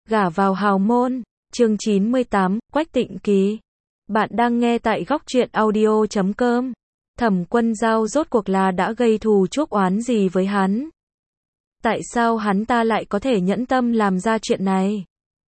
Gả vào hào môn, chương 98, Quách Tịnh Kỳ. Bạn đang nghe tại góc truyện audio.com. Thẩm Quân Dao rốt cuộc là đã gây thù chuốc oán gì với hắn? Tại sao hắn ta lại có thể nhẫn tâm làm ra chuyện này?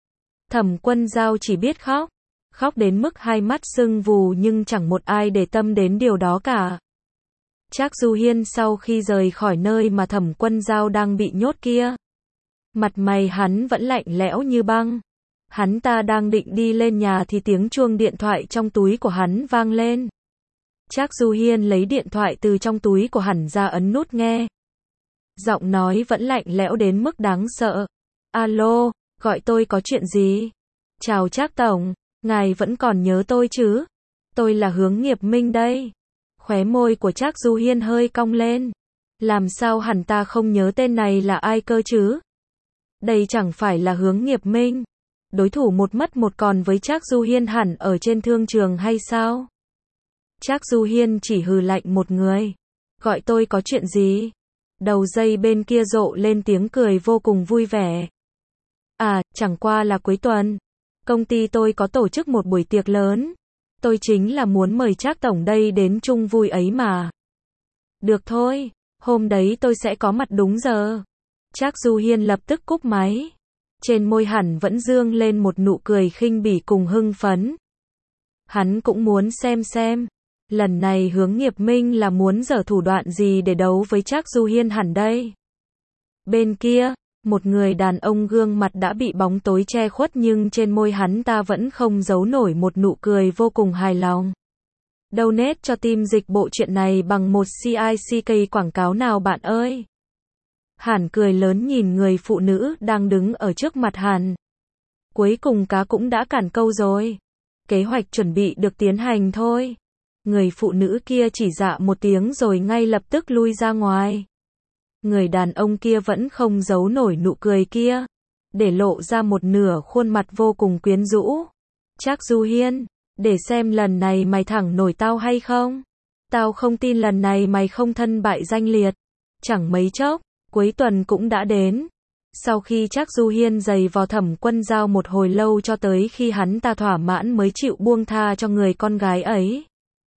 Thẩm Quân Dao chỉ biết khóc. Khóc đến mức hai mắt sưng vù nhưng chẳng một ai để tâm đến điều đó cả. Trác Du Hiên sau khi rời khỏi nơi mà Thẩm Quân Dao đang bị nhốt kia, mặt mày hắn vẫn lạnh lẽo như băng. Hắn ta đang định đi lên nhà thì tiếng chuông điện thoại trong túi của hắn vang lên. Trác Du Hiên lấy điện thoại từ trong túi của hắn ra ấn nút nghe. Giọng nói vẫn lạnh lẽo đến mức đáng sợ. Alo, gọi tôi có chuyện gì? Chào Trác Tổng, ngài vẫn còn nhớ tôi chứ? Tôi là Hướng Nghiệp Minh đây. Khóe môi của Trác Du Hiên hơi cong lên. Làm sao hắn ta không nhớ tên này là ai cơ chứ? Đây chẳng phải là Hướng Nghiệp Minh, đối thủ một mất một còn với Trác Du Hiên hẳn ở trên thương trường hay sao? Trác Du Hiên chỉ hừ lạnh một người. Gọi tôi có chuyện gì? Đầu dây bên kia rộ lên tiếng cười vô cùng vui vẻ. À, chẳng qua là cuối tuần. Công ty tôi có tổ chức một buổi tiệc lớn. Tôi chính là muốn mời Trác Tổng đây đến chung vui ấy mà. Được thôi, hôm đấy tôi sẽ có mặt đúng giờ. Trác Du Hiên lập tức cúp máy. Trên môi hắn vẫn dương lên một nụ cười khinh bỉ cùng hưng phấn. Hắn cũng muốn xem, lần này Hướng Nghiệp Minh là muốn giở thủ đoạn gì để đấu với Trác Du Hiên hẳn đây. Bên kia, một người đàn ông gương mặt đã bị bóng tối che khuất nhưng trên môi hắn ta vẫn không giấu nổi một nụ cười vô cùng hài lòng. Donate cho team dịch bộ chuyện này bằng một CICK quảng cáo nào bạn ơi. Hàn cười lớn nhìn người phụ nữ đang đứng ở trước mặt Hàn. Cuối cùng cá cũng đã cản câu rồi. Kế hoạch chuẩn bị được tiến hành thôi. Người phụ nữ kia chỉ dạ một tiếng rồi ngay lập tức lui ra ngoài. Người đàn ông kia vẫn không giấu nổi nụ cười kia, để lộ ra một nửa khuôn mặt vô cùng quyến rũ. Trác Du Hiên, để xem lần này mày thẳng nổi tao hay không? Tao không tin lần này mày không thân bại danh liệt. Chẳng mấy chốc, cuối tuần cũng đã đến. Sau khi Trác Du Hiên giày vò Thẩm Quân Dao một hồi lâu cho tới khi hắn ta thỏa mãn mới chịu buông tha cho người con gái ấy.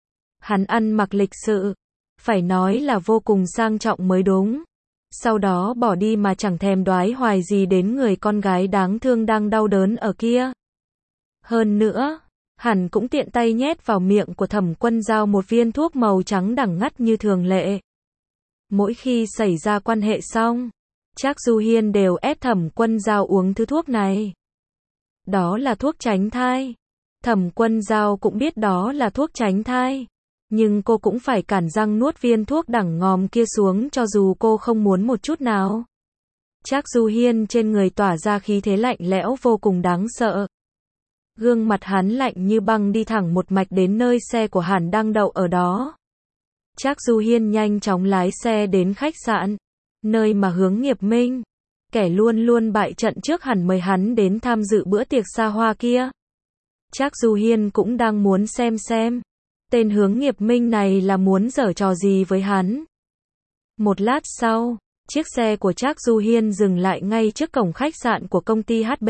Hắn ăn mặc lịch sự, phải nói là vô cùng sang trọng mới đúng. Sau đó bỏ đi mà chẳng thèm đoái hoài gì đến người con gái đáng thương đang đau đớn ở kia. Hơn nữa, hắn cũng tiện tay nhét vào miệng của Thẩm Quân Dao một viên thuốc màu trắng đẳng ngắt như thường lệ. Mỗi khi xảy ra quan hệ xong, Trác Du Hiên đều ép Thẩm Quân Dao uống thứ thuốc này. Đó là thuốc tránh thai. Thẩm Quân Dao cũng biết đó là thuốc tránh thai, nhưng cô cũng phải cản răng nuốt viên thuốc đẳng ngòm kia xuống cho dù cô không muốn một chút nào. Trác Du Hiên trên người tỏa ra khí thế lạnh lẽo vô cùng đáng sợ. Gương mặt hắn lạnh như băng đi thẳng một mạch đến nơi xe của hắn đang đậu ở đó. Trác Du Hiên nhanh chóng lái xe đến khách sạn, nơi mà Hướng Nghiệp Minh, kẻ luôn luôn bại trận trước hẳn mời hắn đến tham dự bữa tiệc xa hoa kia. Trác Du Hiên cũng đang muốn xem tên Hướng Nghiệp Minh này là muốn giở trò gì với hắn. Một lát sau, chiếc xe của Trác Du Hiên dừng lại ngay trước cổng khách sạn của công ty HB.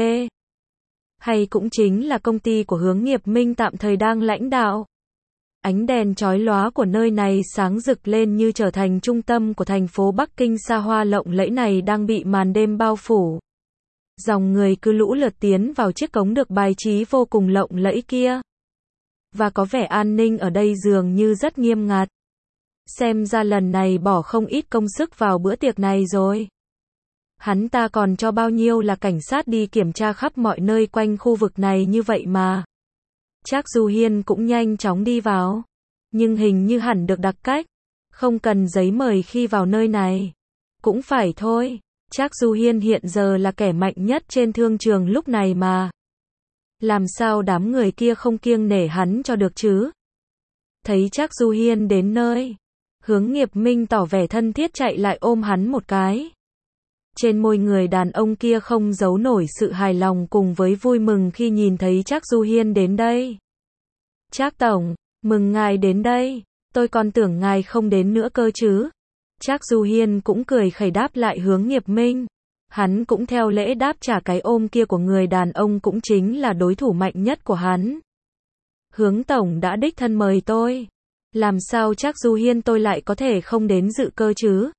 Hay cũng chính là công ty của Hướng Nghiệp Minh tạm thời đang lãnh đạo. Ánh đèn chói lóa của nơi này sáng rực lên như trở thành trung tâm của thành phố Bắc Kinh xa hoa lộng lẫy này đang bị màn đêm bao phủ. Dòng người cứ lũ lượt tiến vào chiếc cống được bài trí vô cùng lộng lẫy kia. Và có vẻ an ninh ở đây dường như rất nghiêm ngặt. Xem ra lần này bỏ không ít công sức vào bữa tiệc này rồi. Hắn ta còn cho bao nhiêu là cảnh sát đi kiểm tra khắp mọi nơi quanh khu vực này như vậy mà. Trác Du Hiên cũng nhanh chóng đi vào. Nhưng hình như hẳn được đặc cách. Không cần giấy mời khi vào nơi này. Cũng phải thôi. Trác Du Hiên hiện giờ là kẻ mạnh nhất trên thương trường lúc này mà. Làm sao đám người kia không kiêng nể hắn cho được chứ? Thấy Trác Du Hiên đến nơi, Hướng Nghiệp Minh tỏ vẻ thân thiết chạy lại ôm hắn một cái. Trên môi người đàn ông kia không giấu nổi sự hài lòng cùng với vui mừng khi nhìn thấy Trác Du Hiên đến đây. Trác Tổng, mừng ngài đến đây, tôi còn tưởng ngài không đến nữa cơ chứ. Trác Du Hiên cũng cười khẩy đáp lại Hướng Nghiệp Minh. Hắn cũng theo lễ đáp trả cái ôm kia của người đàn ông cũng chính là đối thủ mạnh nhất của hắn. Hướng tổng đã đích thân mời tôi. Làm sao Trác Du Hiên tôi lại có thể không đến dự cơ chứ?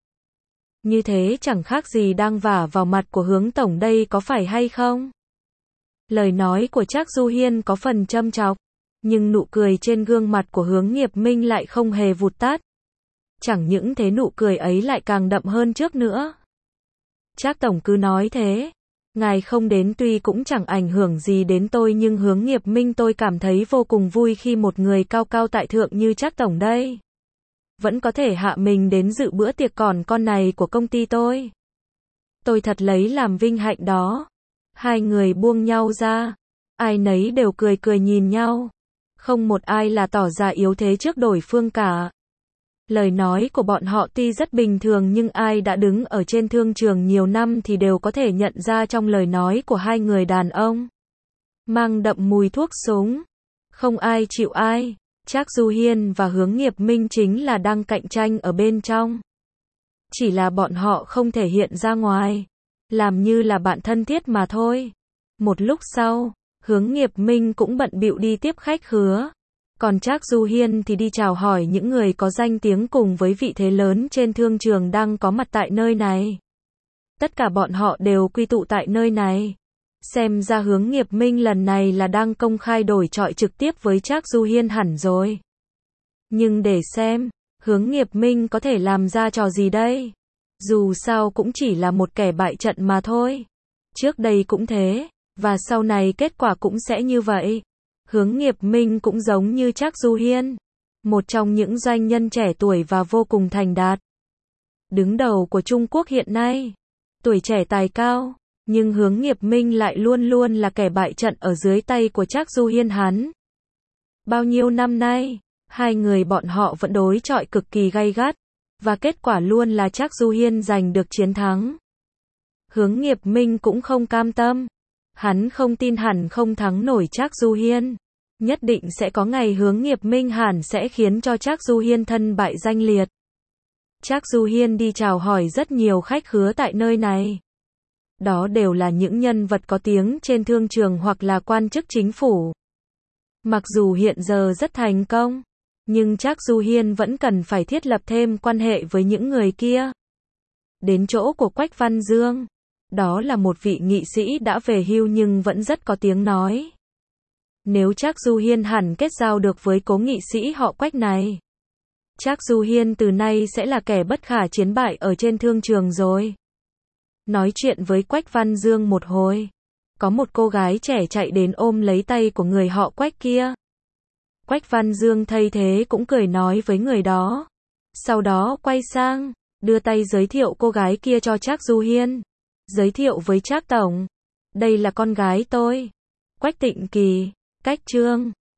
Như thế chẳng khác gì đang vả vào mặt của Hướng tổng đây có phải hay không? Lời nói của Trác Du Hiên có phần châm chọc, nhưng nụ cười trên gương mặt của Hướng Nghiệp Minh lại không hề vụt tắt. Chẳng những thế nụ cười ấy lại càng đậm hơn trước nữa. Trác tổng cứ nói thế. Ngài không đến tuy cũng chẳng ảnh hưởng gì đến tôi nhưng Hướng Nghiệp Minh tôi cảm thấy vô cùng vui khi một người cao cao tại thượng như Trác tổng đây vẫn có thể hạ mình đến dự bữa tiệc còn con này của công ty tôi. Tôi thật lấy làm vinh hạnh đó. Hai người buông nhau ra. Ai nấy đều cười cười nhìn nhau. Không một ai là tỏ ra yếu thế trước đối phương cả. Lời nói của bọn họ tuy rất bình thường nhưng ai đã đứng ở trên thương trường nhiều năm thì đều có thể nhận ra trong lời nói của hai người đàn ông mang đậm mùi thuốc súng. Không ai chịu ai. Trác Du Hiên và Hướng Nghiệp Minh chính là đang cạnh tranh ở bên trong. Chỉ là bọn họ không thể hiện ra ngoài. Làm như là bạn thân thiết mà thôi. Một lúc sau, Hướng Nghiệp Minh cũng bận bịu đi tiếp khách khứa. Còn Trác Du Hiên thì đi chào hỏi những người có danh tiếng cùng với vị thế lớn trên thương trường đang có mặt tại nơi này. Tất cả bọn họ đều quy tụ tại nơi này. Xem ra Hướng Nghiệp Minh lần này là đang công khai đổi chọi trực tiếp với Trác Du Hiên hẳn rồi. Nhưng để xem, Hướng Nghiệp Minh có thể làm ra trò gì đây? Dù sao cũng chỉ là một kẻ bại trận mà thôi. Trước đây cũng thế, và sau này kết quả cũng sẽ như vậy. Hướng Nghiệp Minh cũng giống như Trác Du Hiên, một trong những doanh nhân trẻ tuổi và vô cùng thành đạt. Đứng đầu của Trung Quốc hiện nay, tuổi trẻ tài cao, nhưng Hướng Nghiệp Minh lại luôn luôn là kẻ bại trận ở dưới tay của Trác Du Hiên hắn. Bao nhiêu năm nay, hai người bọn họ vẫn đối chọi cực kỳ gay gắt, và kết quả luôn là Trác Du Hiên giành được chiến thắng. Hướng Nghiệp Minh cũng không cam tâm. Hắn không tin hẳn không thắng nổi Trác Du Hiên. Nhất định sẽ có ngày Hướng Nghiệp Minh hẳn sẽ khiến cho Trác Du Hiên thân bại danh liệt. Trác Du Hiên đi chào hỏi rất nhiều khách khứa tại nơi này. Đó đều là những nhân vật có tiếng trên thương trường hoặc là quan chức chính phủ. Mặc dù hiện giờ rất thành công, nhưng Trác Du Hiên vẫn cần phải thiết lập thêm quan hệ với những người kia. Đến chỗ của Quách Văn Dương. Đó là một vị nghị sĩ đã về hưu nhưng vẫn rất có tiếng nói. Nếu Trác Du Hiên hẳn kết giao được với cố nghị sĩ họ Quách này, Trác Du Hiên từ nay sẽ là kẻ bất khả chiến bại ở trên thương trường rồi. Nói chuyện với Quách Văn Dương một hồi, có một cô gái trẻ chạy đến ôm lấy tay của người họ Quách kia. Quách Văn Dương thấy thế cũng cười nói với người đó. Sau đó quay sang, đưa tay giới thiệu cô gái kia cho Trác Du Hiên. Giới thiệu với Trác tổng. Đây là con gái tôi. Quách Tịnh Kỳ, Cách Trương.